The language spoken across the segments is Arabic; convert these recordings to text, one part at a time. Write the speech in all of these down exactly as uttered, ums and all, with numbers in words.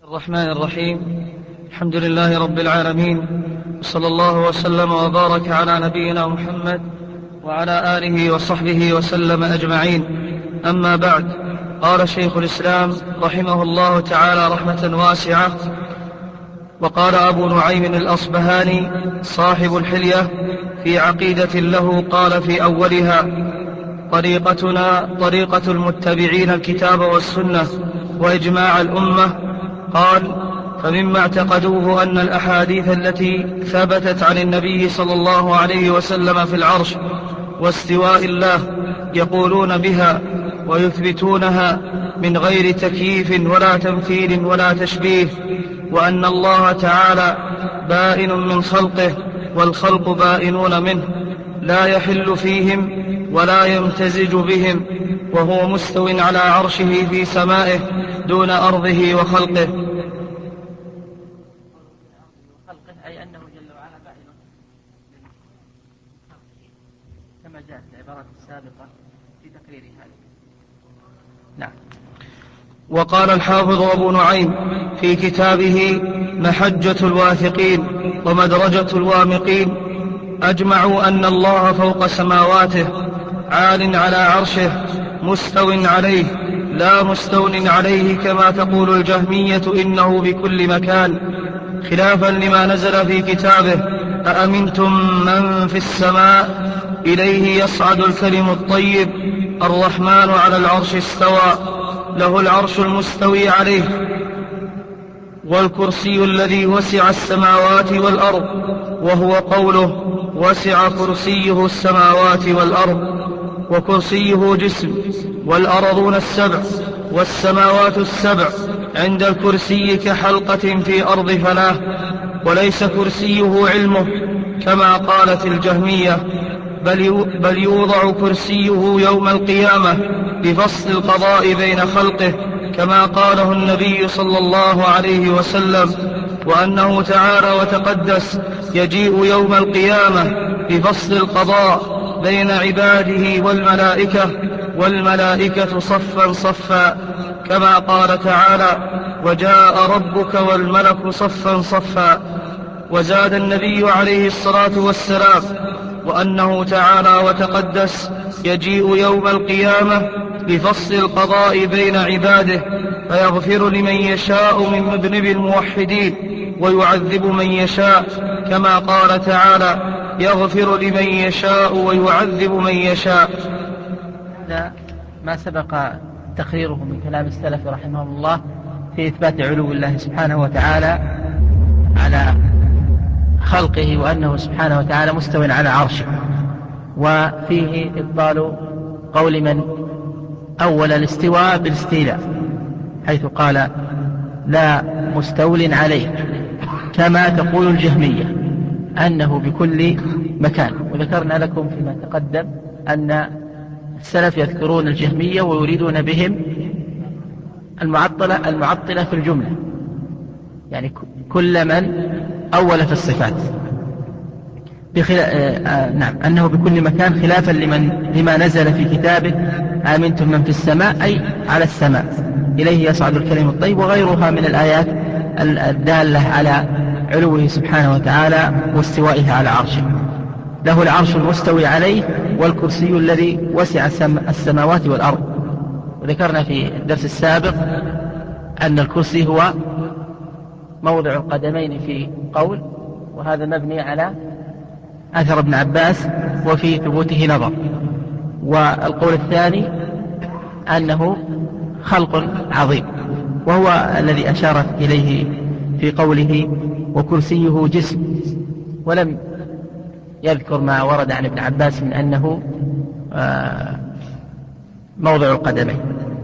الرحمن الرحيم. الحمد لله رب العالمين، صلى الله وسلم وبارك على نبينا محمد وعلى آله وصحبه وسلم أجمعين. أما بعد، قال شيخ الإسلام رحمه الله تعالى رحمة واسعة: وقال أبو نعيم الأصبهاني صاحب الحلية في عقيدة له، قال في أولها: طريقتنا طريقة المتبعين الكتاب والسنة وإجماع الأمة. قال: فمما اعتقدوه أن الأحاديث التي ثبتت عن النبي صلى الله عليه وسلم في العرش واستواء الله يقولون بها ويثبتونها من غير تكييف ولا تمثيل ولا تشبيه، وأن الله تعالى بائن من خلقه والخلق بائنون منه، لا يحل فيهم ولا يمتزج بهم، وهو مستو على عرشه في سمائه دون أرضه وخلقه. أي أنه جل وعلا بائن من خلقه، كما جاءت العبارات السابقة في تقرير هذا. نعم. وقال الحافظ أبو نعيم في كتابه محجة الواثقين ومدرجة الوامقين: أجمعوا أن الله فوق سماواته عال على عرشه مستو عليه لا مستو عليه كما تقول الجهمية إنه بكل مكان، خلافا لما نزل في كتابه: أأمنتم من في السماء إليه يصعد الكلم الطيب الرحمن على العرش استوى له العرش المستوي عليه، والكرسي الذي وسع السماوات والأرض، وهو قوله: وسع كرسيه السماوات والأرض. وكرسيه جسم، والأرضون السبع والسماوات السبع عند الكرسي كحلقة في أرض فلاه، وليس كرسيه علمه كما قالت الجهمية، بل يوضع كرسيه يوم القيامة بفصل القضاء بين خلقه كما قاله النبي صلى الله عليه وسلم، وأنه تعالى وتقدس يجيء يوم القيامة بفصل القضاء بين عباده والملائكة، والملائكة صفا صفا كما قال تعالى: وجاء ربك والملك صفا صفا. وزاد النبي عليه الصلاة والسلام: وأنه تعالى وتقدس يجيء يوم القيامة بفصل القضاء بين عباده، فيغفر لمن يشاء من مذنب الموحدين ويعذب من يشاء كما قال تعالى: يغفر لمن يشاء ويعذب من يشاء. هذا ما سبق تقريره من كلام السلف رحمهم الله في إثبات علو الله سبحانه وتعالى على خلقه، وأنه سبحانه وتعالى مستو على عرشه، وفيه إبطال قول من أول الاستواء بالاستيلاء، حيث قال: لا مستول عليه كما تقول الجهمية أنه بكل مكان. وذكرنا لكم فيما تقدم أن السلف يذكرون الجهمية ويريدون بهم المعطلة المعطلة في الجملة، يعني كل من أول في الصفات بخلا... آه نعم أنه بكل مكان، خلافا لمن لما نزل في كتابه: آمنتم من في السماء، أي على السماء إليه يصعد الكلم الطيب، وغيرها من الآيات الدالة على علوه سبحانه وتعالى واستوائه على عرشه. له العرش المستوي عليه، والكرسي الذي وسع السماوات والأرض. وذكرنا في الدرس السابق أن الكرسي هو موضع القدمين في قول، وهذا مبني على أثر ابن عباس وفي ثبوته نظر. والقول الثاني أنه خلق عظيم، وهو الذي أشار إليه في قوله: وكرسيه جسم، ولم يذكر ما ورد عن ابن عباس من أنه موضع القدمين.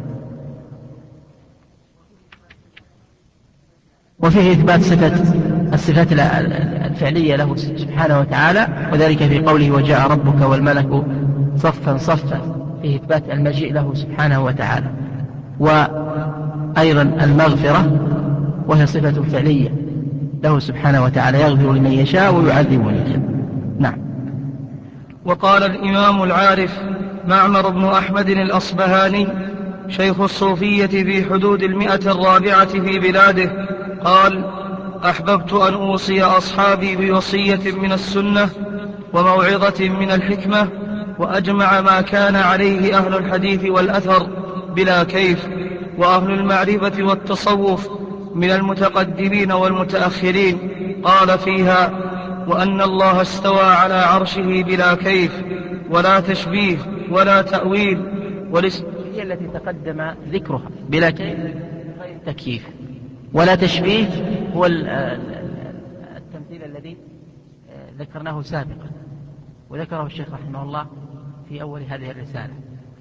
وفيه إثبات صفة الصفات الفعلية له سبحانه وتعالى، وذلك في قوله: وجاء ربك والملك صفا صفا، فيه إثبات المجيء له سبحانه وتعالى. وأيضا المغفرة، وهي صفة فعلية له سبحانه وتعالى، يغفر لمن يشاء ويعذب من يشاء. نعم. وقال الإمام العارف معمر بن أحمد الأصبهاني شيخ الصوفية في حدود المئة الرابعة في بلاده، قال: أحببت أن أوصي أصحابي بوصية من السنة وموعظة من الحكمة، وأجمع ما كان عليه أهل الحديث والأثر بلا كيف، وأهل المعرفة والتصوف من المتقدمين والمتأخرين. قال فيها: وأن الله استوى على عرشه بلا كيف ولا تشبيه ولا تأويل. هي التي تقدم ذكرها بلا كيف غير تكييف ولا تشبيه، هو التمثيل الذي ذكرناه سابقا وذكره الشيخ رحمه الله في أول هذه الرسالة.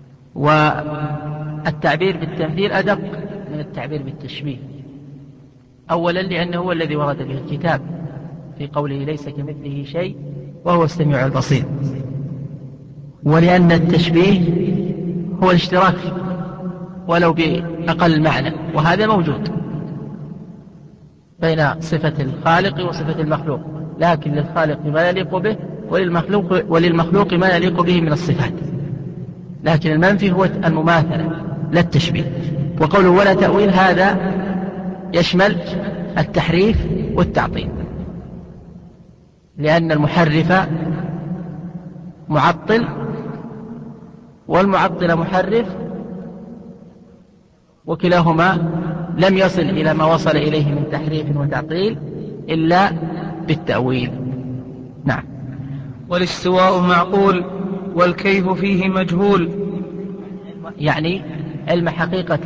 والتعبير بالتمثيل أدق من التعبير بالتشبيه، أولا لأنه هو الذي ورد به الكتاب في قوله: ليس كمثله شيء وهو السميع البصير. ولأن التشبيه هو الاشتراك ولو بأقل معنى، وهذا موجود بين صفة الخالق وصفة المخلوق، لكن للخالق ما يليق به وللمخلوق, وللمخلوق ما يليق به من الصفات، لكن المنفي هو المماثلة لا التشبيه. وقوله ولا تأويل هذا يشمل التحريف والتعطيل، لأن المحرف معطل والمعطل محرف، وكلاهما لم يصل إلى ما وصل إليه من تحريف وتعطيل إلا بالتأويل. نعم. والاستواء معقول والكيف فيه مجهول، يعني علم حقيقته،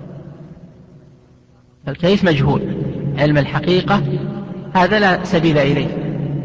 الكيف مجهول، علم الحقيقة هذا لا سبيل إليه.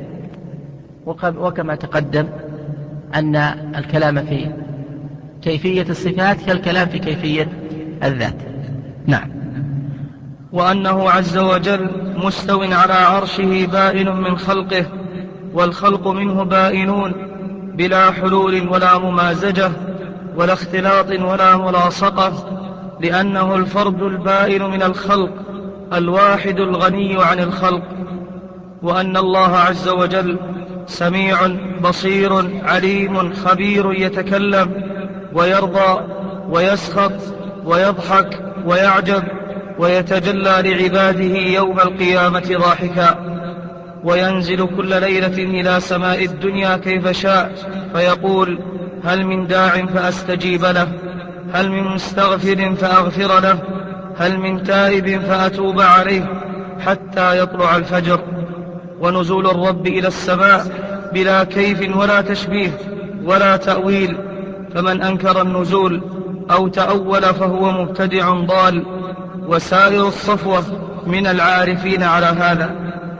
وكما تقدم أن الكلام في كيفية الصفات كالكلام في كيفية الذات. نعم. وأنه عز وجل مستو على عرشه بائن من خلقه، والخلق منه بائنون بلا حلول ولا ممازجة ولا اختلاط ولا ملاصقة، لأنه الفرد البائن من الخلق الواحد الغني عن الخلق. وأن الله عز وجل سميع بصير عليم خبير، يتكلم ويرضى ويسخط ويضحك ويعجب ويتجلى لعباده يوم القيامة ضاحكا، وينزل كل ليلة إلى سماء الدنيا كيف شاء فيقول: هل من داع فأستجيب له، هل من مستغفر فأغفر له، هل من تائب فأتوب عليه، حتى يطلع الفجر. ونزول الرب إلى السماء بلا كيف ولا تشبيه ولا تأويل، فمن أنكر النزول أو تأول فهو مبتدع ضال، وسائر الصفوة من العارفين على هذا.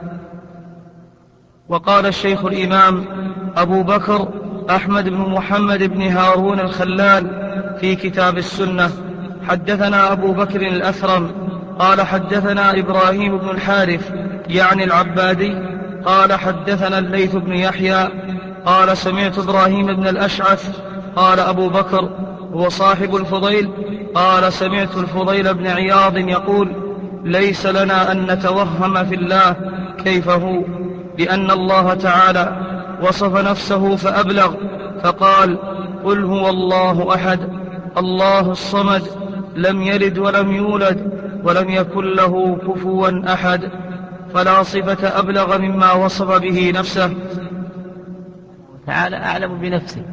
وقال الشيخ الإمام أبو بكر أحمد بن محمد بن هارون الخلال في كتاب السنة: حدثنا أبو بكر الأثرم قال حدثنا إبراهيم بن الحارث يعني العبادي قال حدثنا الليث بن يحيى قال سمعت إبراهيم بن الأشعث قال أبو بكر هو صاحب الفضيل قال سمعت الفضيل بن عياض يقول: ليس لنا أن نتوهم في الله كيف هو، لأن الله تعالى وصف نفسه فأبلغ فقال: قل هو الله أحد الله الصمد لم يلد ولم يولد ولم يكن له كفوا أحد، فلا صفة أبلغ مما وصف به نفسه. تعالى أعلم بنفسه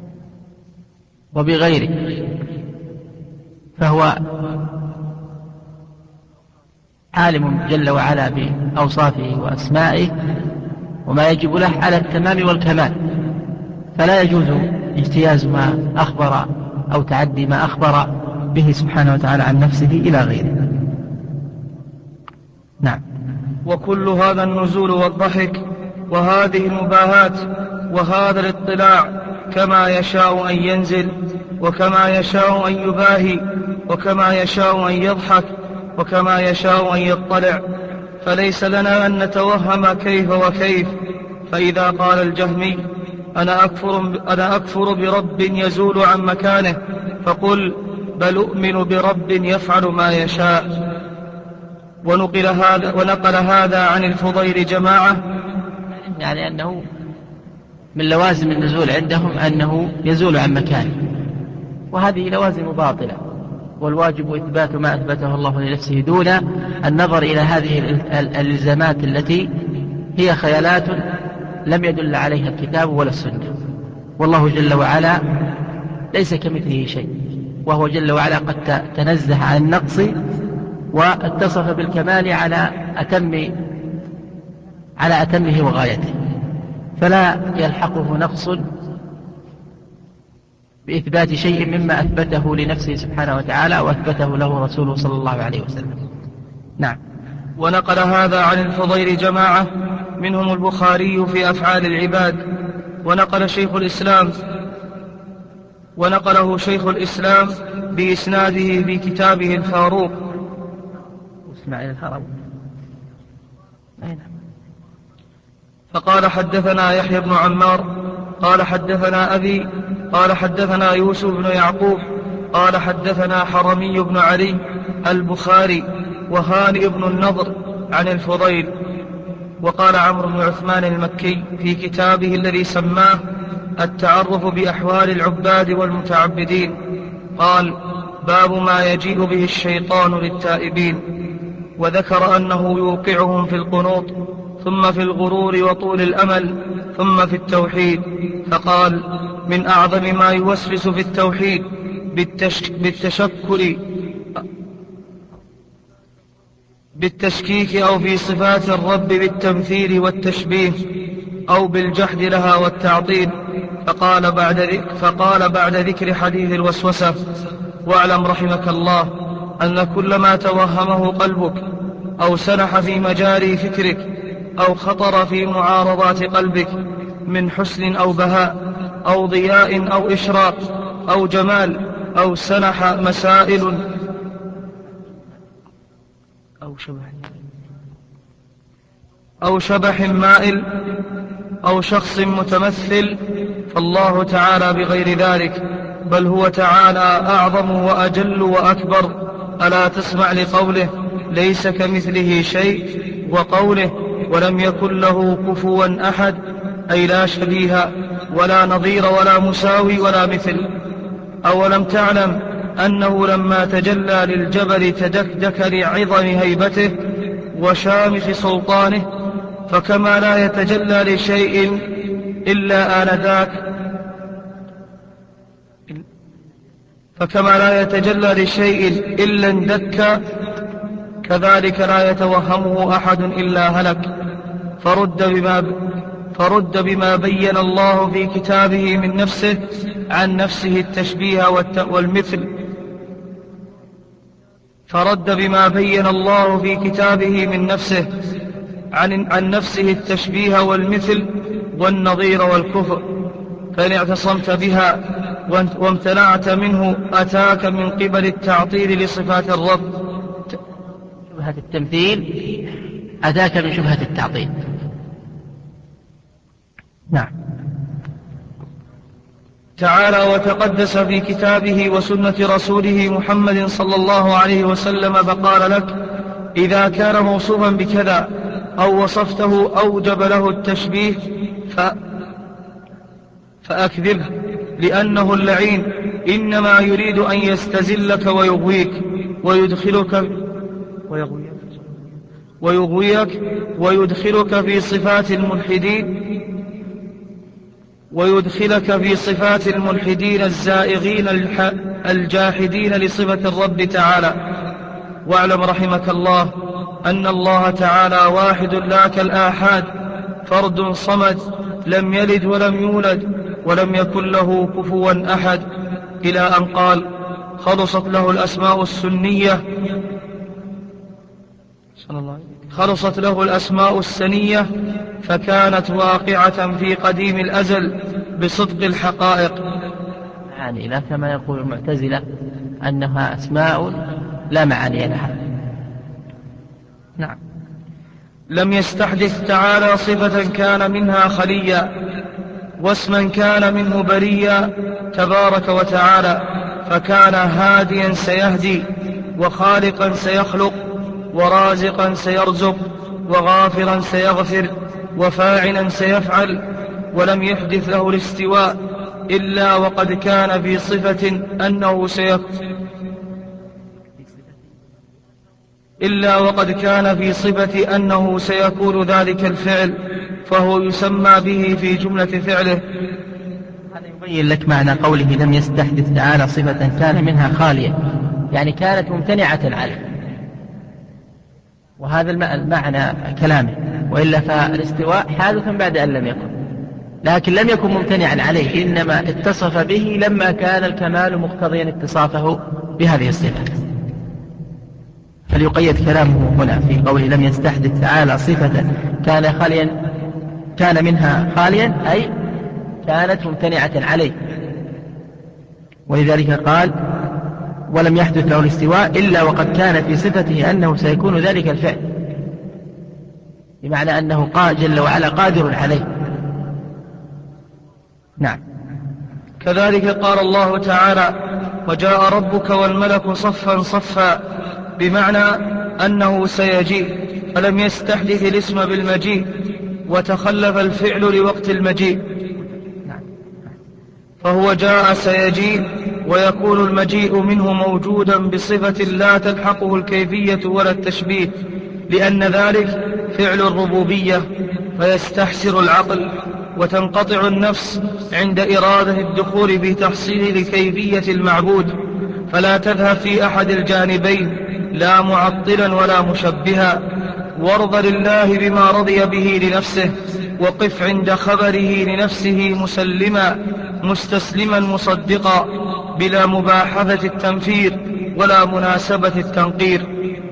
وبغيره، فهو عالم جل وعلا بأوصافه وأسمائه وما يجب له على التمام والكمال، فلا يجوز اجتياز ما أخبر أو تعدي ما أخبر به سبحانه وتعالى عن نفسه إلى غيره. نعم. وكل هذا النزول والضحك وهذه المباهات وهذا الاطلاع كما يشاء أن ينزل وكما يشاء أن يباهي وكما يشاء أن يضحك وكما يشاء أن يطلع، فليس لنا أن نتوهم كيف وكيف. فإذا قال الجهمي: أنا أكفر, أنا أكفر برب يزول عن مكانه، فقل: بل أؤمن برب يفعل ما يشاء. ونقل هذا, ونقل هذا عن الفضيل جماعة، يعني أنه من لوازم النزول عندهم أنه يزول عن مكانه، وهذه لوازم باطلة، والواجب إثبات ما أثبته الله لنفسه دون النظر إلى هذه الإلزامات التي هي خيالات لم يدل عليها الكتاب ولا السنة. والله جل وعلا ليس كمثله شيء، وهو جل وعلا قد تنزه عن النقص واتصف بالكمال على أتم على أتمه وغايته، فلا يلحقه نقص بإثبات شيء مما أثبته لنفسه سبحانه وتعالى وأثبته له رسوله صلى الله عليه وسلم. نعم. ونقل هذا عن الفضيل جماعة منهم البخاري في أفعال العباد، ونقل شيخ الإسلام ونقله شيخ الإسلام بإسناده في كتابه الفاروق. اسماعيل الهروي. فقال حدثنا يحيى بن عمار قال حدثنا أبي قال حدثنا يوسف بن يعقوب قال حدثنا حرمي بن علي البخاري وهانئ بن النضر عن الفضيل. وقال عمرو بن عثمان المكي في كتابه الذي سماه التعرف بأحوال العباد والمتعبدين قال: باب ما يجيء به الشيطان للتائبين، وذكر أنه يوقعهم في القنوط ثم في الغرور وطول الأمل ثم في التوحيد، فقال: من أعظم ما يوسوس في التوحيد بالتشكل بالتشكيك أو في صفات الرب بالتمثيل والتشبيه أو بالجحد لها والتعطيل. فقال بعد, فقال بعد ذكر حديث الوسوسة: واعلم رحمك الله أن كل ما توهمه قلبك أو سنح في مجاري فكرك أو خطر في معارضات قلبك من حسن أو بهاء أو ضياء أو إشراق أو جمال أو سنح مسائل أو شبح أو شبح مائل أو شخص متمثل، فالله تعالى بغير ذلك، بل هو تعالى أعظم وأجل وأكبر. ألا تسمع لقوله: ليس كمثله شيء، وقوله: ولم يكن له كفوا أحد، أي لا شبيه ولا نظير ولا مساوي ولا مثل. أولم تعلم أنه لما تجلى للجبل تدكدك لعظم هيبته وشامخ سلطانه، فكما لا يتجلى لشيء إلا آنذاك فكما لا يتجلى لشيء إلا اندك، كذلك لا يتوهمه أحد إلا هلك. فرد بما, فرد بما بين الله في كتابه من نفسه عن نفسه التشبيه والمثل فرد بما بين الله في كتابه من نفسه عن, عن نفسه التشبيه والمثل والنظير والكفر. فإن اعتصمت بها وامتنعت منه أتاك من قبل التعطيل لصفات الرب. شبهة التمثيل أتاك من شبهة التعطيل. نعم. تعالى وتقدس في كتابه وسنة رسوله محمد صلى الله عليه وسلم، فقال لك: إذا كان موصوفا بكذا أو وصفته أوجب له التشبيه ف... فأكذبه، لأنه اللعين إنما يريد أن يستزلك ويغويك ويدخلك ويغويك ويغويك ويدخلك في صفات الملحدين ويدخلك في صفات الملحدين الزائغين الجاحدين لصفة الرب تعالى. واعلم رحمك الله أن الله تعالى واحد لا كالآحاد، فرد صمد، لم يلد ولم يولد ولم يكن له كفوا أحد، إلى أن قال: خلصت له الأسماء السنية خلصت له الأسماء السنية فكانت واقعة في قديم الأزل بصدق الحقائق. يعني لا كما يقول المعتزلة أنها أسماء لا معاني لها. نعم. لم يستحدث تعالى صفة كان منها خليا واسما كان منه بريا تبارك وتعالى، فكان هاديا سيهدي وخالقا سيخلق ورازقا سيرزق وغافرا سيغفر وفاعلا سيفعل، ولم يحدث له الاستواء إلا وقد كان في صفة أنه سيكون إلا وقد كان في صفة أنه سيكون ذلك الفعل، فهو يسمى به في جملة فعله. هذا يبين لك معنى قوله لم يستحدث تعالى صفة كان منها خالية، يعني كانت ممتنعة عليه، وهذا المعنى كلامه. وإلا فالاستواء حادث بعد أن لم يكن، لكن لم يكن ممتنعا عليه، إنما اتصف به لما كان الكمال مقتضيا اتصافه بهذه الصفة. فليقيد كلامه هنا في قوله لم يستحدث تعالى صفة كان خاليا كان منها خاليا، أي كانت ممتنعة عليه. ولذلك قال ولم يحدث له الاستواء إلا وقد كان في صفته أنه سيكون ذلك الفعل، بمعنى أنه جل وعلا قادر عليه. نعم. كذلك قال الله تعالى وجاء ربك والملك صفا صفا، بمعنى أنه سيجيء، فلم يستحدث الاسم بالمجيء، وتخلف الفعل لوقت المجيء، فهو جاء سيجيء، ويكون المجيء منه موجودا بصفة لا تلحقه الكيفية ولا التشبيه، لأن ذلك فعل الربوبية، فيستحسر العقل وتنقطع النفس عند إرادة الدخول في تحصيل كيفية المعبود، فلا تذهب في أحد الجانبين، لا معطلا ولا مشبها. وارض لله بما رضي به لنفسه، وقف عند خبره لنفسه مسلما مستسلما مصدقا، بلا مباحثة التنفير ولا مناسبة التنقير.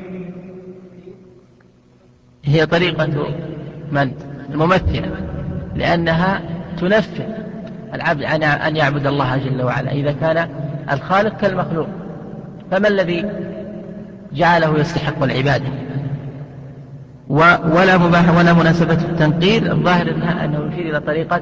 هي طريقة من الممثلة، لأنها تنفر العبد عن أن يعبد الله جل وعلا إذا كان الخالق كالمخلوق، فما الذي جعله يستحق العبادة؟ ولا مباح ولا مناسبة التنقير، الظاهر أنها أنه يشير إلى طريقة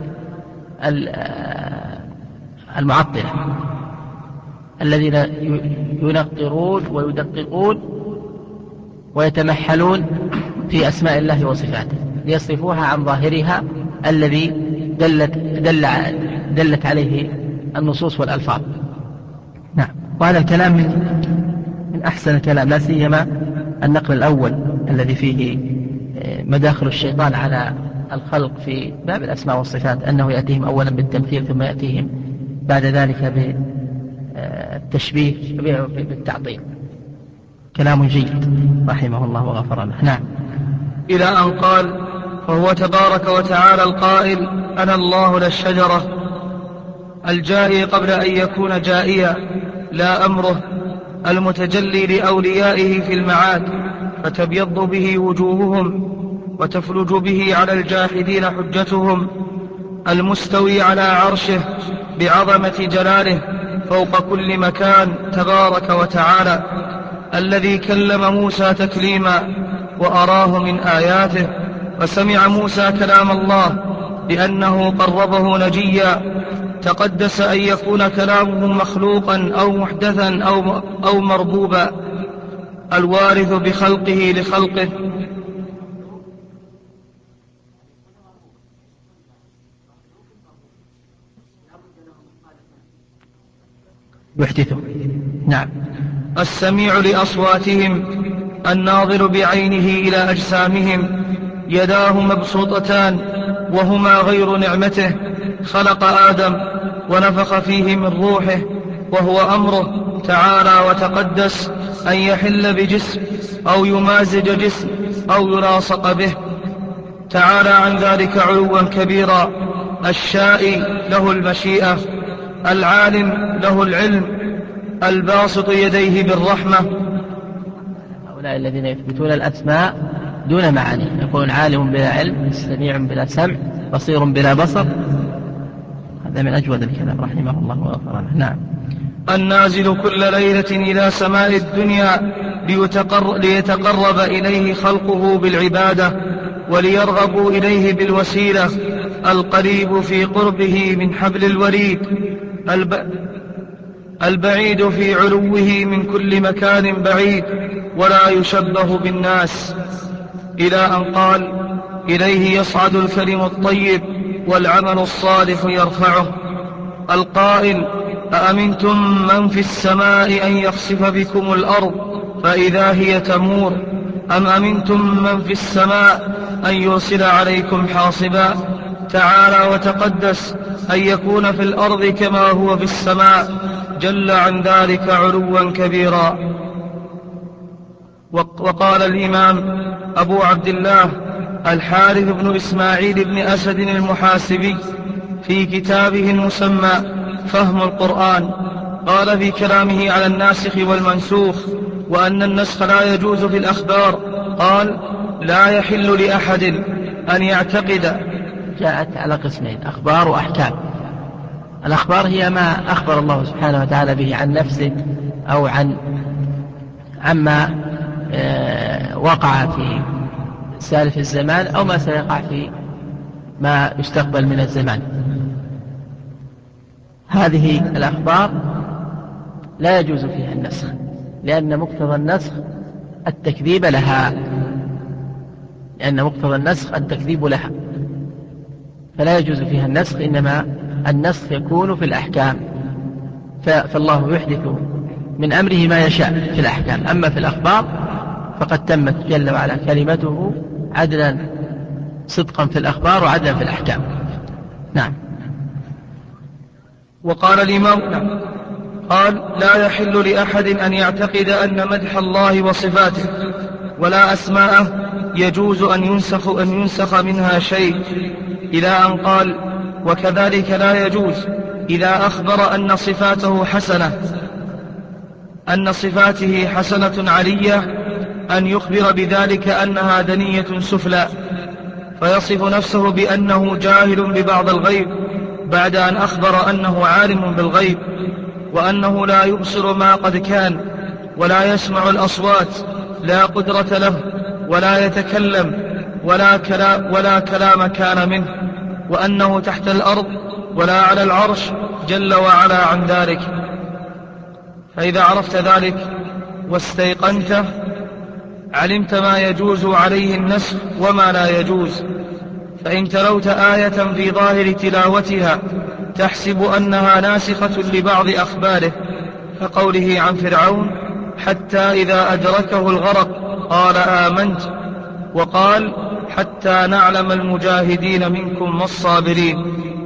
المعطلة الذين ينقرون ويدققون ويتمحلون في أسماء الله وصفاته ليصرفوها عن ظاهرها الذي دلت, دل دلت عليه النصوص والألفاظ. نعم. وهذا الكلام من, من أحسن الكلام، لا سيما النقل الأول الذي فيه مداخل الشيطان على الخلق في باب الأسماء والصفات، أنه يأتيهم أولا بالتمثيل ثم يأتيهم بعد ذلك بالتشبيه بالتعطيل. كلام جيد رحمه الله وغفر له. نعم. إلى أن قال فهو تبارك وتعالى القائل أنا الله لا الشجرة، الجائي قبل أن يكون جائيا، لا أمره، المتجلي لأوليائه في المعاد، فتبيض به وجوههم وتفلج به على الجاحدين حجتهم، المستوي على عرشه بعظمة جلاله فوق كل مكان تبارك وتعالى، الذي كلم موسى تكليما وأراه من آياته، وسمع موسى كلام الله لأنه قربه نجيا، تقدس أن يكون كلامه مخلوقا أو محدثا أو, أو مربوبا، الوارث بخلقه لخلقه. يحدثه. نعم. السميع لأصواتهم، الناظر بعينه إلى أجسامهم، يداه مبسوطتان وهما غير نعمته، خلق آدم ونفخ فيه من روحه، وهو أمره تعالى وتقدس أن يحل بجسم أو يمازج جسم أو يلاصق به، تعالى عن ذلك علوا كبيرا. الشائي له المشيئة، العالم له العلم، الباسط يديه بالرحمة. هؤلاء الذين يثبتون الأسماء دون معاني، يقولون عالم بلا علم، سميع بلا سمع، بصير بلا بصر. هذا من أجود الكلام رحمه الله وغفر له. نعم. النازل كل ليلة إلى سماء الدنيا ليتقر ليتقرب إليه خلقه بالعبادة وليرغبوا إليه بالوسيلة، القريب في قربه من حبل الوريد، الب... البعيد في علوه من كل مكان بعيد، ولا يشبه بالناس. إلى أن قال إليه يصعد الكلم الطيب والعمل الصالح يرفعه، القائل أأمنتم من في السماء أن يخسف بكم الأرض فإذا هي تمور أم أمنتم من في السماء أن يرسل عليكم حاصبا تعالى وتقدس أن يكون في الأرض كما هو في السماء جل عن ذلك علوا كبيرا. وقال الإمام أبو عبد الله الحارث بن إسماعيل بن أسد المحاسبي في كتابه المسمى فهم القرآن، قال في كلامه على الناسخ والمنسوخ وأن النسخ لا يجوز في الأخبار، قال لا يحل لأحد أن يعتقد. جاءت على قسمين، أخبار وأحكام. الأخبار هي ما أخبر الله سبحانه وتعالى به عن نفسه أو عن عما وقع في سالف الزمان أو ما سيقع في ما يستقبل من الزمان. هذه الأخبار لا يجوز فيها النسخ، لأن مقتضى النسخ التكذيب لها لأن مقتضى النسخ التكذيب لها فلا يجوز فيها النسخ، إنما النسخ يكون في الأحكام، فالله يحدث من أمره ما يشاء في الأحكام. أما في الأخبار فقد تمت جل وعلا كلمته عدلا صدقا في الأخبار وعدلا في الأحكام. نعم. وقال الإمام قال لا يحل لأحد أن يعتقد أن مدح الله وصفاته ولا أسماءه يجوز أن ينسخ, أن ينسخ منها شيء، إلى أن قال وكذلك لا يجوز إذا أخبر أن صفاته حسنة أن صفاته حسنة علية أن يخبر بذلك أنها دنية سفلى، فيصف نفسه بأنه جاهل ببعض الغيب بعد أن أخبر أنه عالم بالغيب، وأنه لا يبصر ما قد كان ولا يسمع الأصوات لا قدرة له ولا يتكلم ولا كلام, ولا كلام كان منه، وأنه تحت الأرض ولا على العرش جل وعلا عن ذلك. فإذا عرفت ذلك واستيقنته علمت ما يجوز عليه النسخ وما لا يجوز. فإن تلوت آية في ظاهر تلاوتها تحسب أنها ناسخة لبعض أخباره كقوله عن فرعون حتى إذا أدركه الغرق قال آمنت، وقال حتى نعلم المجاهدين منكم والصابرين.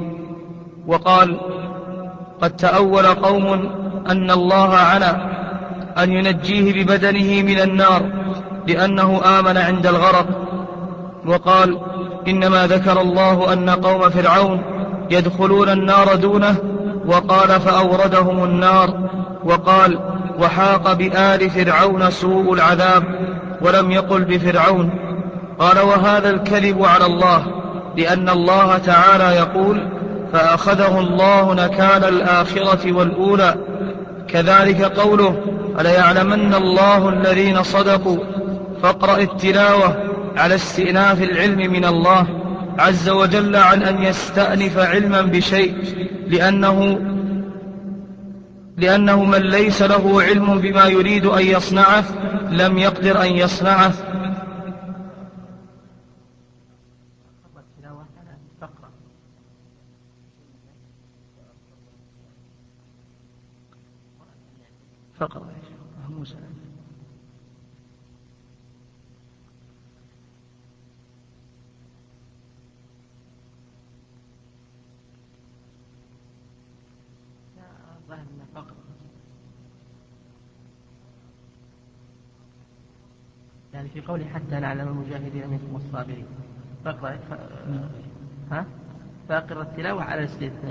وقال قد تأول قوم أن الله عنا أن ينجيه ببدنه من النار لأنه آمن عند الغرق، وقال إنما ذكر الله أن قوم فرعون يدخلون النار دونه، وقال فأوردهم النار، وقال وحاق بآل فرعون سوء العذاب، ولم يقل بفرعون. قال وهذا الكذب على الله، لأن الله تعالى يقول فأخذه الله نكال الآخرة والأولى. كذلك قوله فليعلمن الله الذين صدقوا. فاقرأ التلاوة على استئناف العلم من الله عز وجل عن أن يستأنف علما بشيء، لأنه, لأنه من ليس له علم بما يريد أن يصنعه لم يقدر أن يصنعه. فقط موسى يعني في قوله حتى نعلم المجاهدين منكم والصابرين. فاقرأ ها فاقرأ التلاوة على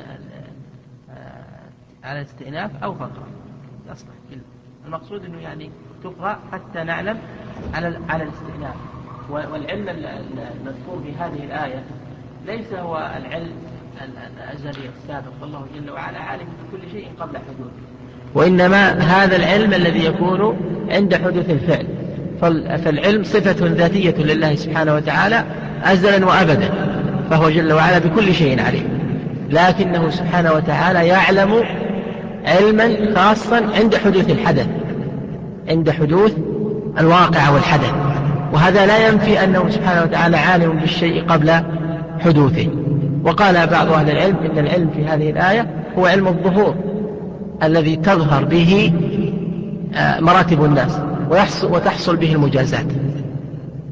على الاستئناف أو فقرأ يصلح. المقصود إنه يعني تقرأ حتى نعلم على على الاستئناف. والعلم المذكور في هذه الآية ليس هو العلم الأزلي السابق، والله جل وعلا عالم بكل شيء قبل حدوثه، وإنما هذا العلم الذي يكون عند حدوث الفعل. فالعلم صفة ذاتية لله سبحانه وتعالى أزلا وأبدا، فهو جل وعلا بكل شيء عليم، لكنه سبحانه وتعالى يعلم علما خاصا عند حدوث الحدث، عند حدوث الواقع والحدث، وهذا لا ينفي أنه سبحانه وتعالى عالم بالشيء قبل حدوثه. وقال بعض أهل العلم إن العلم في هذه الآية هو علم الظهور الذي تظهر به مراتب الناس وتحصل به المجازات.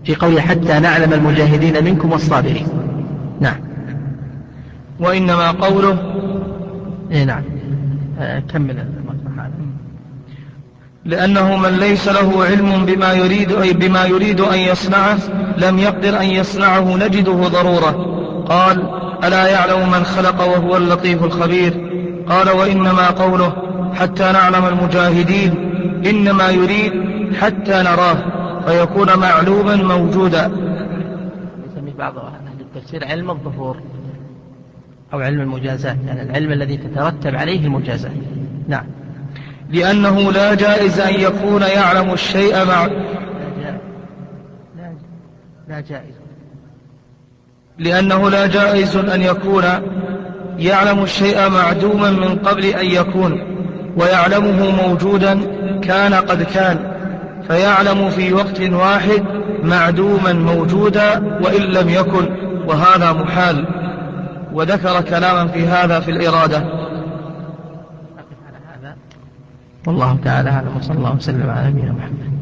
في قوله حتى نعلم المجاهدين منكم والصابرين. نعم. وإنما قوله إيه نعم. آه كمل المقطع هذا. لأنه من ليس له علم بما يريد أي بما يريد أن يصنعه لم يقدر أن يصنعه نجده ضرورة. قال ألا يعلم من خلق وهو اللطيف الخبير. قال وإنما قوله حتى نعلم المجاهدين إنما يريد حتى نراه فيكون معلوما موجودا. يسميه بعض أهل التفسير علم الظهور أو علم المجازات، يعني العلم الذي تترتب عليه المجازات. نعم. لأنه لا جائز أن يكون يعلم الشيء مع لا, لا, لا جائز لأنه لا جائز أن يكون يعلم الشيء معدوما من قبل أن يكون، ويعلمه موجودا كان قد كان، فيعلم في وقت واحد معدوما موجودا وإن لم يكن، وهذا محال. وذكر كلاما في هذا في الإرادة. والله تعالى أعلم، وصلى الله وسلم على نبينا محمد.